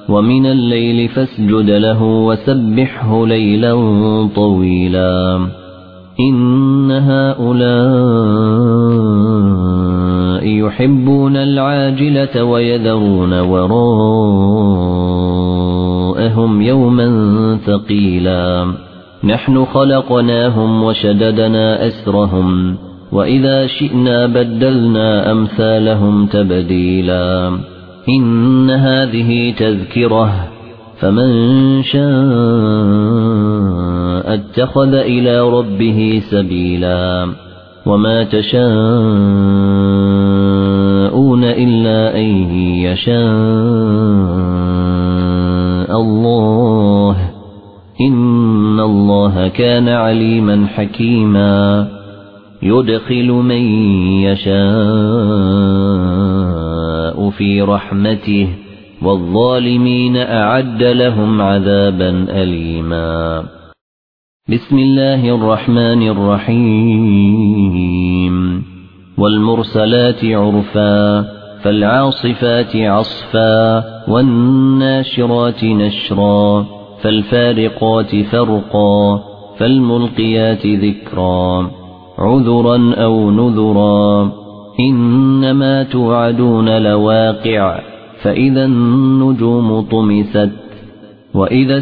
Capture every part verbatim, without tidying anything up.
ومن الليل فاسجد له وسبحه ليلا طويلا إن هؤلاء يحبون العاجلة ويذرون وراءهم يوما ثقيلا نحن خلقناهم وشددنا أسرهم وإذا شئنا بدلنا أمثالهم تبديلا إن هذه تذكرة فمن شاء اتخذ إلى ربه سبيلا وما تشاءون إلا أن يشاء الله إن الله كان عليما حكيما يدخل من يشاء في رحمته والظالمين أعد لهم عذابا أليما بسم الله الرحمن الرحيم والمرسلات عرفا فالعاصفات عصفا والناشرات نشرا فالفارقات فرقا فالملقيات ذكرا عذرا أو نذرا إنما توعدون لواقع فإذا النجوم طمست وإذا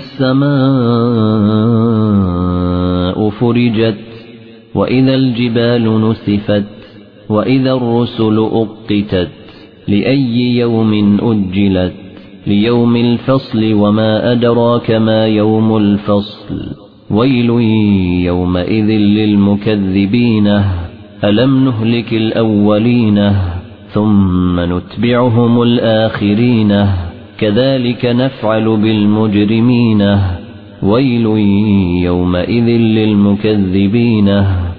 السماء فرجت وإذا الجبال نسفت وإذا الرسل أقتت لأي يوم أجلت ليوم الفصل وما أدراك ما يوم الفصل ويل يومئذ للمكذبين ألم نهلك الأولين ثم نتبعهم الآخرين كذلك نفعل بالمجرمين ويل يومئذ للمكذبين